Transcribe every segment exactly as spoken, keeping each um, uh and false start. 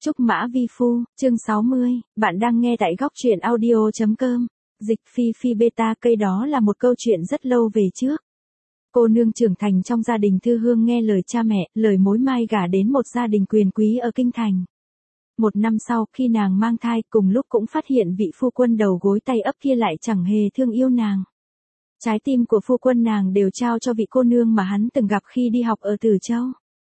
Trúc Mã Vi Phu, chương sáu mươi, bạn đang nghe tại góc truyện audio.com. Dịch Phi Phi Beta cây đó là một câu chuyện rất lâu về trước. Cô nương trưởng thành trong gia đình thư hương nghe lời cha mẹ, lời mối mai gả đến một gia đình quyền quý ở Kinh Thành. Một năm sau, khi nàng mang thai, cùng lúc cũng phát hiện vị phu quân đầu gối tay ấp kia lại chẳng hề thương yêu nàng. Trái tim của phu quân nàng đều trao cho vị cô nương mà hắn từng gặp khi đi học ở Từ Châu.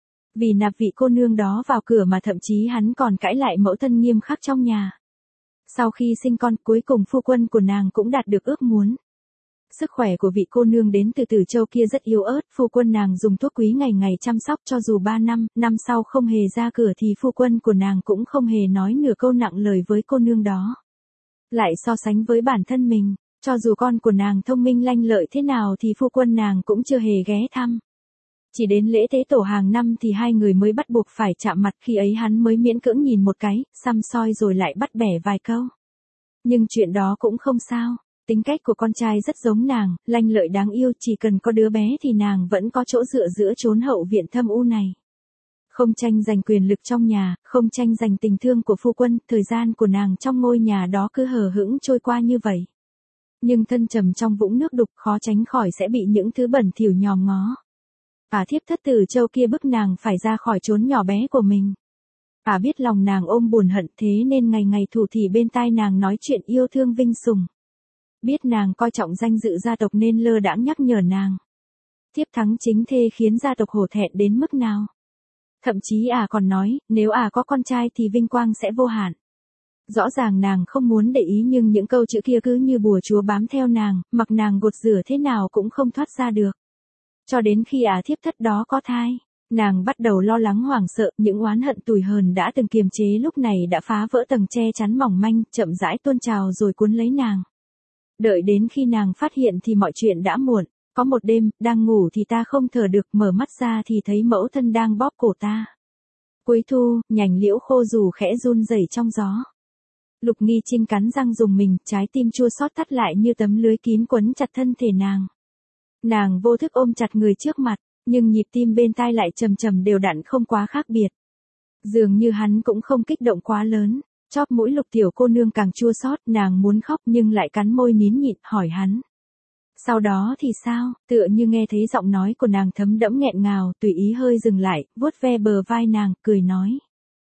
Vì nạp vị cô nương đó vào cửa mà thậm chí hắn còn cãi lại mẫu thân nghiêm khắc trong nhà. Sau khi sinh con, cuối cùng phu quân của nàng cũng đạt được ước muốn. Sức khỏe của vị cô nương đến từ Từ Châu kia rất yếu ớt, phu quân nàng dùng thuốc quý ngày ngày chăm sóc cho dù ba năm, năm sau không hề ra cửa thì phu quân của nàng cũng không hề nói nửa câu nặng lời với cô nương đó. Lại so sánh với bản thân mình, cho dù con của nàng thông minh lanh lợi thế nào thì phu quân nàng cũng chưa hề ghé thăm. Chỉ đến lễ tế tổ hàng năm thì hai người mới bắt buộc phải chạm mặt, khi ấy hắn mới miễn cưỡng nhìn một cái, xăm soi rồi lại bắt bẻ vài câu. Nhưng chuyện đó cũng không sao, tính cách của con trai rất giống nàng, lanh lợi đáng yêu, chỉ cần có đứa bé thì nàng vẫn có chỗ dựa giữa chốn hậu viện thâm u này. Không tranh giành quyền lực trong nhà, không tranh giành tình thương của phu quân, thời gian của nàng trong ngôi nhà đó cứ hờ hững trôi qua như vậy. Nhưng thân trầm trong vũng nước đục khó tránh khỏi sẽ bị những thứ bẩn thỉu nhòm ngó. Ả thiếp thất Từ Châu kia bức nàng phải ra khỏi chốn nhỏ bé của mình. Ả biết lòng nàng ôm buồn hận, thế nên ngày ngày thủ thỉ bên tai nàng nói chuyện yêu thương vinh sủng. Biết nàng coi trọng danh dự gia tộc nên lơ đãng nhắc nhở nàng. Thiếp thắng chính thê khiến gia tộc hổ thẹn đến mức nào. Thậm chí Ả còn nói, nếu Ả có con trai thì vinh quang sẽ vô hạn. Rõ ràng nàng không muốn để ý nhưng những câu chữ kia cứ như bùa chúa bám theo nàng, mặc nàng gột rửa thế nào cũng không thoát ra được. Cho đến khi Ả thiếp thất đó có thai, nàng bắt đầu lo lắng hoảng sợ, những oán hận tủi hờn đã từng kiềm chế lúc này đã phá vỡ tầng che chắn mỏng manh, chậm rãi tuôn trào rồi cuốn lấy nàng. Đợi đến khi nàng phát hiện thì mọi chuyện đã muộn, có một đêm, đang ngủ thì ta không thở được, mở mắt ra thì thấy mẫu thân đang bóp cổ ta. Cuối thu, nhành liễu khô rủ khẽ run rẩy trong gió. Lục Nghi Trinh cắn răng dùng mình, trái tim chua xót thắt lại như tấm lưới kín quấn chặt thân thể nàng. Nàng vô thức ôm chặt người trước mặt, nhưng nhịp tim bên tai lại trầm trầm đều đặn không quá khác biệt. Dường như hắn cũng không kích động quá lớn, chóp mũi Lục tiểu cô nương càng chua xót, nàng muốn khóc nhưng lại cắn môi nín nhịn, hỏi hắn. Sau đó thì sao, tựa như nghe thấy giọng nói của nàng thấm đẫm nghẹn ngào, tùy ý hơi dừng lại, vuốt ve bờ vai nàng, cười nói.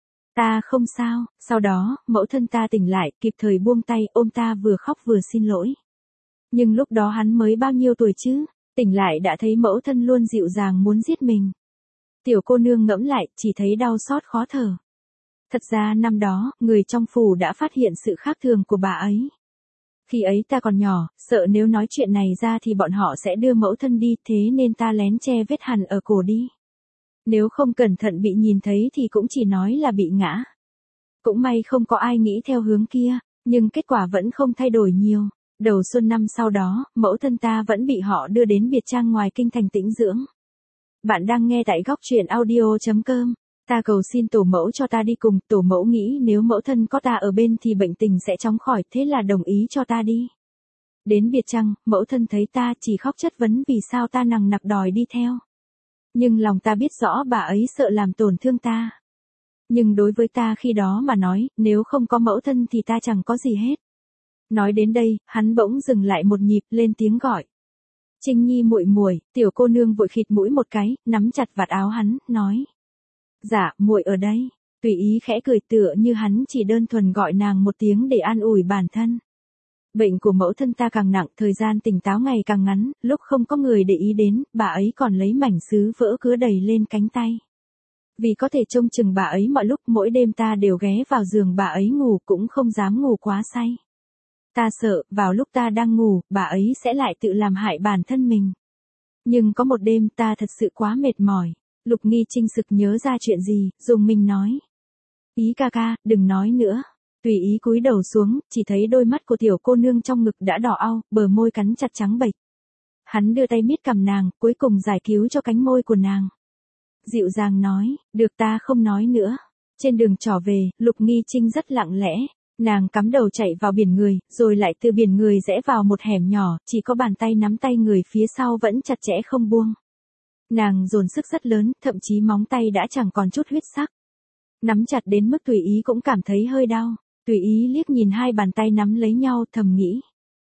Ta không sao, sau đó, mẫu thân ta tỉnh lại, kịp thời buông tay, ôm ta vừa khóc vừa xin lỗi. Nhưng lúc đó hắn mới bao nhiêu tuổi chứ? Tỉnh lại đã thấy mẫu thân luôn dịu dàng muốn giết mình. Tiểu cô nương ngẫm lại, chỉ thấy đau xót khó thở. Thật ra năm đó, người trong phủ đã phát hiện sự khác thường của bà ấy. Khi ấy ta còn nhỏ, sợ nếu nói chuyện này ra thì bọn họ sẽ đưa mẫu thân đi, thế nên ta lén che vết hằn ở cổ đi. Nếu không cẩn thận bị nhìn thấy thì cũng chỉ nói là bị ngã. Cũng may không có ai nghĩ theo hướng kia, nhưng kết quả vẫn không thay đổi nhiều. Đầu xuân năm sau đó, mẫu thân ta vẫn bị họ đưa đến biệt trang ngoài Kinh Thành tĩnh dưỡng. Bạn đang nghe tại góc truyện audio.com. Ta cầu xin tổ mẫu cho ta đi cùng, tổ mẫu nghĩ nếu mẫu thân có ta ở bên thì bệnh tình sẽ chóng khỏi, thế là đồng ý cho ta đi. Đến biệt trang, mẫu thân thấy ta chỉ khóc chất vấn vì sao ta nằng nặc đòi đi theo. Nhưng lòng ta biết rõ bà ấy sợ làm tổn thương ta. Nhưng đối với ta khi đó mà nói, nếu không có mẫu thân thì ta chẳng có gì hết. Nói đến đây, hắn bỗng dừng lại một nhịp, lên tiếng gọi. Trinh Nhi muội muội, tiểu cô nương vội khịt mũi một cái, nắm chặt vạt áo hắn, nói. Dạ, muội ở đây. Tùy ý khẽ cười tựa như hắn chỉ đơn thuần gọi nàng một tiếng để an ủi bản thân. Bệnh của mẫu thân ta càng nặng, thời gian tỉnh táo ngày càng ngắn, lúc không có người để ý đến, bà ấy còn lấy mảnh sứ vỡ cứa đầy lên cánh tay. Vì có thể trông chừng bà ấy mọi lúc, mỗi đêm ta đều ghé vào giường bà ấy ngủ, cũng không dám ngủ quá say. Ta sợ, vào lúc ta đang ngủ, bà ấy sẽ lại tự làm hại bản thân mình. Nhưng có một đêm ta thật sự quá mệt mỏi. Lục Nghi Trinh sực nhớ ra chuyện gì, dùng mình nói. Ý ca ca, đừng nói nữa. Tùy ý cúi đầu xuống, chỉ thấy đôi mắt của tiểu cô nương trong ngực đã đỏ au, bờ môi cắn chặt trắng bệch. Hắn đưa tay miết cằm nàng, cuối cùng giải cứu cho cánh môi của nàng. Dịu dàng nói, được ta không nói nữa. Trên đường trở về, Lục Nghi Trinh rất lặng lẽ. Nàng cắm đầu chạy vào biển người, rồi lại từ biển người rẽ vào một hẻm nhỏ, chỉ có bàn tay nắm tay người phía sau vẫn chặt chẽ không buông. Nàng dồn sức rất lớn, thậm chí móng tay đã chẳng còn chút huyết sắc. Nắm chặt đến mức Tùy Ý cũng cảm thấy hơi đau. Tùy Ý liếc nhìn hai bàn tay nắm lấy nhau thầm nghĩ.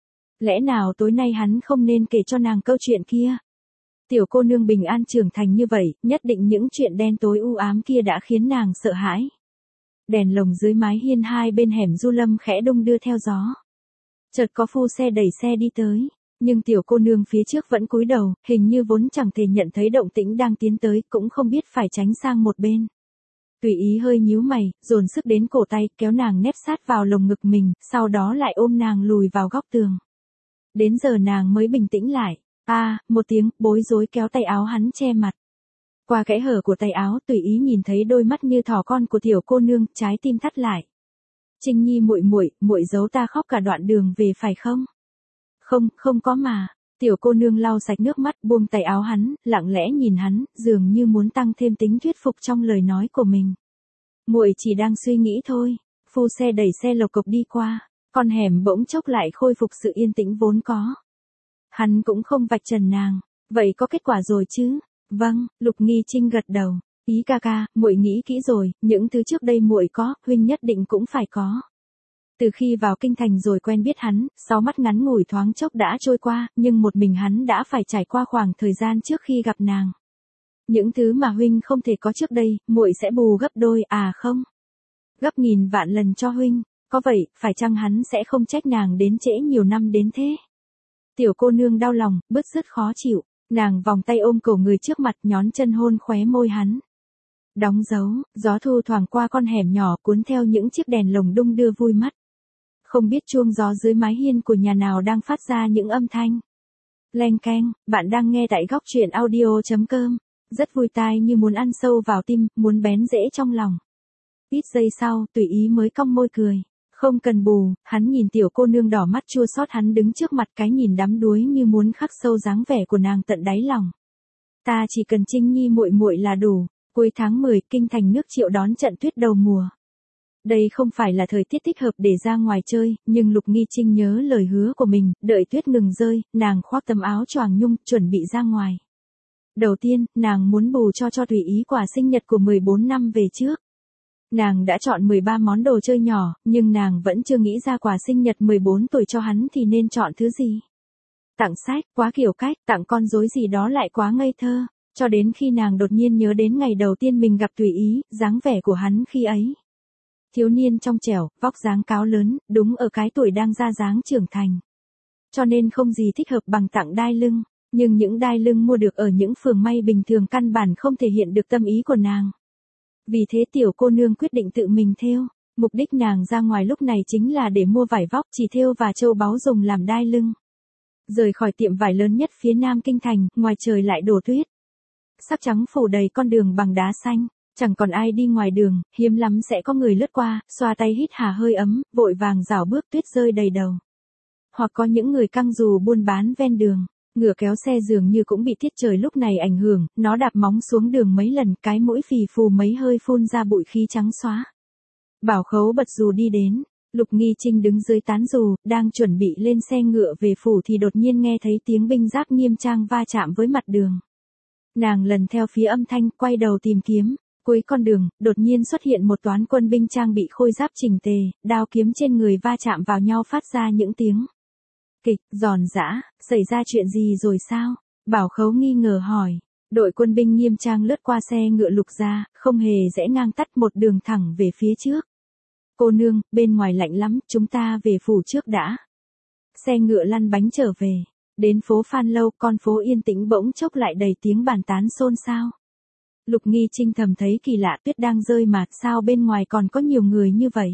Lẽ nào tối nay hắn không nên kể cho nàng câu chuyện kia? Tiểu cô nương bình an trưởng thành như vậy, nhất định những chuyện đen tối u ám kia đã khiến nàng sợ hãi. Đèn lồng dưới mái hiên hai bên hẻm Du Lâm khẽ đung đưa theo gió. Chợt có phu xe đẩy xe đi tới, nhưng tiểu cô nương phía trước vẫn cúi đầu, hình như vốn chẳng thể nhận thấy động tĩnh đang tiến tới, cũng không biết phải tránh sang một bên. Tùy Ý hơi nhíu mày, dồn sức đến cổ tay, kéo nàng nép sát vào lồng ngực mình, sau đó lại ôm nàng lùi vào góc tường. Đến giờ nàng mới bình tĩnh lại. A, à, một tiếng, bối rối kéo tay áo hắn che mặt. Qua kẽ hở của tay áo, Tùy Ý nhìn thấy đôi mắt như thỏ con của tiểu cô nương, trái tim thắt lại. Trinh Nhi muội muội, muội giấu ta khóc cả đoạn đường về phải không? Không, không có mà. Tiểu cô nương lau sạch nước mắt, buông tay áo hắn, lặng lẽ nhìn hắn, dường như muốn tăng thêm tính thuyết phục trong lời nói của mình. Muội chỉ đang suy nghĩ thôi. Phu xe đẩy xe lộc cộc đi qua, con hẻm bỗng chốc lại khôi phục sự yên tĩnh vốn có. Hắn cũng không vạch trần nàng, vậy có kết quả rồi chứ? Vâng, Lục Nghi Trinh gật đầu. Ý ca ca, muội nghĩ kỹ rồi, những thứ trước đây muội có, huynh nhất định cũng phải có. Từ khi vào kinh thành rồi quen biết hắn, sáu mắt ngắn ngủi thoáng chốc đã trôi qua, nhưng một mình hắn đã phải trải qua khoảng thời gian trước khi gặp nàng. Những thứ mà huynh không thể có trước đây, muội sẽ bù gấp đôi, à không? Gấp nghìn vạn lần cho huynh, có vậy, phải chăng hắn sẽ không trách nàng đến trễ nhiều năm đến thế? Tiểu cô nương đau lòng, bứt rứt khó chịu, nàng vòng tay ôm cổ người trước mặt, nhón chân hôn khóe môi hắn. Đóng dấu, gió thu thoảng qua con hẻm nhỏ cuốn theo những chiếc đèn lồng đung đưa vui mắt. Không biết chuông gió dưới mái hiên của nhà nào đang phát ra những âm thanh. Leng keng, bạn đang nghe tại góc truyện audio chấm com. Rất vui tai như muốn ăn sâu vào tim, muốn bén rễ trong lòng. Ít giây sau, Tùy Ý mới cong môi cười. Không cần bù, hắn nhìn tiểu cô nương đỏ mắt chua xót, hắn đứng trước mặt, cái nhìn đắm đuối như muốn khắc sâu dáng vẻ của nàng tận đáy lòng. Ta chỉ cần Trinh Nhi muội muội là đủ. Cuối tháng mười, kinh thành nước Triệu đón trận tuyết đầu mùa. Đây không phải là thời tiết thích hợp để ra ngoài chơi, nhưng Lục Nghi Trinh nhớ lời hứa của mình, đợi tuyết ngừng rơi, nàng khoác tấm áo choàng nhung, chuẩn bị ra ngoài. Đầu tiên, nàng muốn bù cho cho Tùy Ý quà sinh nhật của mười bốn năm về trước. Nàng đã chọn mười ba món đồ chơi nhỏ, nhưng nàng vẫn chưa nghĩ ra quà sinh nhật mười bốn tuổi cho hắn thì nên chọn thứ gì. Tặng sách, quá kiểu cách, tặng con rối gì đó lại quá ngây thơ, cho đến khi nàng đột nhiên nhớ đến ngày đầu tiên mình gặp Tùy Ý, dáng vẻ của hắn khi ấy. Thiếu niên trong trẻo, vóc dáng cao lớn, đúng ở cái tuổi đang ra dáng trưởng thành. Cho nên không gì thích hợp bằng tặng đai lưng, nhưng những đai lưng mua được ở những phường may bình thường căn bản không thể hiện được tâm ý của nàng. Vì thế tiểu cô nương quyết định tự mình thêu. Mục đích nàng ra ngoài lúc này chính là để mua vải vóc, chỉ thêu và châu báu dùng làm đai lưng. Rời khỏi tiệm vải lớn nhất phía nam kinh thành, ngoài trời lại đổ tuyết. Sắc trắng phủ đầy con đường bằng đá xanh, chẳng còn ai đi ngoài đường, hiếm lắm sẽ có người lướt qua, xoa tay hít hà hơi ấm, vội vàng rảo bước, tuyết rơi đầy đầu. Hoặc có những người căng dù buôn bán ven đường. Ngựa kéo xe dường như cũng bị tiết trời lúc này ảnh hưởng, nó đạp móng xuống đường mấy lần, cái mũi phì phù mấy hơi phun ra bụi khí trắng xóa. Bảo Khấu bật dù đi đến, Lục Nghi Trinh đứng dưới tán dù, đang chuẩn bị lên xe ngựa về phủ thì đột nhiên nghe thấy tiếng binh giáp nghiêm trang va chạm với mặt đường. Nàng lần theo phía âm thanh, quay đầu tìm kiếm, cuối con đường, đột nhiên xuất hiện một toán quân binh trang bị khôi giáp chỉnh tề, đao kiếm trên người va chạm vào nhau phát ra những tiếng kịch, giòn giã. Xảy ra chuyện gì rồi sao? Bảo Khấu nghi ngờ hỏi. Đội quân binh nghiêm trang lướt qua xe ngựa Lục gia, không hề rẽ ngang tắt một đường thẳng về phía trước. Cô nương, bên ngoài lạnh lắm, chúng ta về phủ trước đã. Xe ngựa lăn bánh trở về. Đến phố Phan Lâu, con phố yên tĩnh bỗng chốc lại đầy tiếng bàn tán xôn xao. Lục Nghi Trinh thầm thấy kỳ lạ, tuyết đang rơi mà, sao bên ngoài còn có nhiều người như vậy?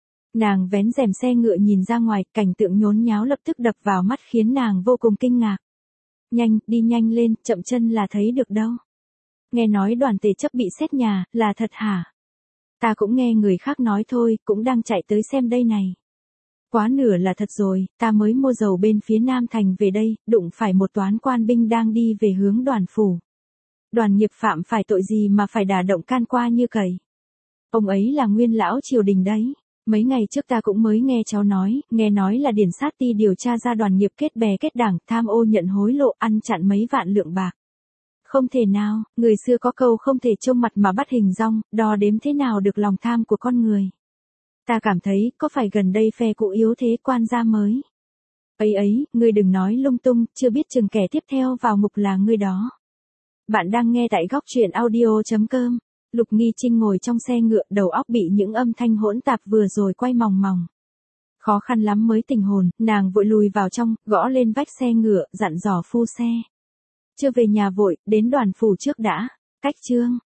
Nàng vén rèm xe ngựa nhìn ra ngoài, cảnh tượng nhốn nháo lập tức đập vào mắt khiến nàng vô cùng kinh ngạc. Nhanh, đi nhanh lên, chậm chân là thấy được đâu. Nghe nói Đoàn Tề chấp bị xét nhà, là thật hả? Ta cũng nghe người khác nói thôi, cũng đang chạy tới xem đây này. Quá nửa là thật rồi, ta mới mua dầu bên phía Nam Thành về đây, đụng phải một toán quan binh đang đi về hướng Đoàn phủ. Đoàn Nghiệp phạm phải tội gì mà phải đả động can qua như cầy. Ông ấy là nguyên lão triều đình đấy. Mấy ngày trước ta cũng mới nghe cháu nói, nghe nói là Điển Sát Ti điều tra ra Đoàn Nghiệp kết bè kết đảng, tham ô nhận hối lộ, ăn chặn mấy vạn lượng bạc. Không thể nào, người xưa có câu không thể trông mặt mà bắt hình dong, đo đếm thế nào được lòng tham của con người. Ta cảm thấy, có phải gần đây phe cũ yếu thế quan gia mới. Ấy ấy, ngươi đừng nói lung tung, chưa biết chừng kẻ tiếp theo vào ngục là ngươi đó. Bạn đang nghe tại góc truyện audio.com. Lục Nghi Trinh ngồi trong xe ngựa, đầu óc bị những âm thanh hỗn tạp vừa rồi quay mòng mòng. Khó khăn lắm mới tỉnh hồn, nàng vội lùi vào trong, gõ lên vách xe ngựa, dặn dò phu xe. Chưa về nhà vội, đến đoàn phủ trước đã. Cách chương.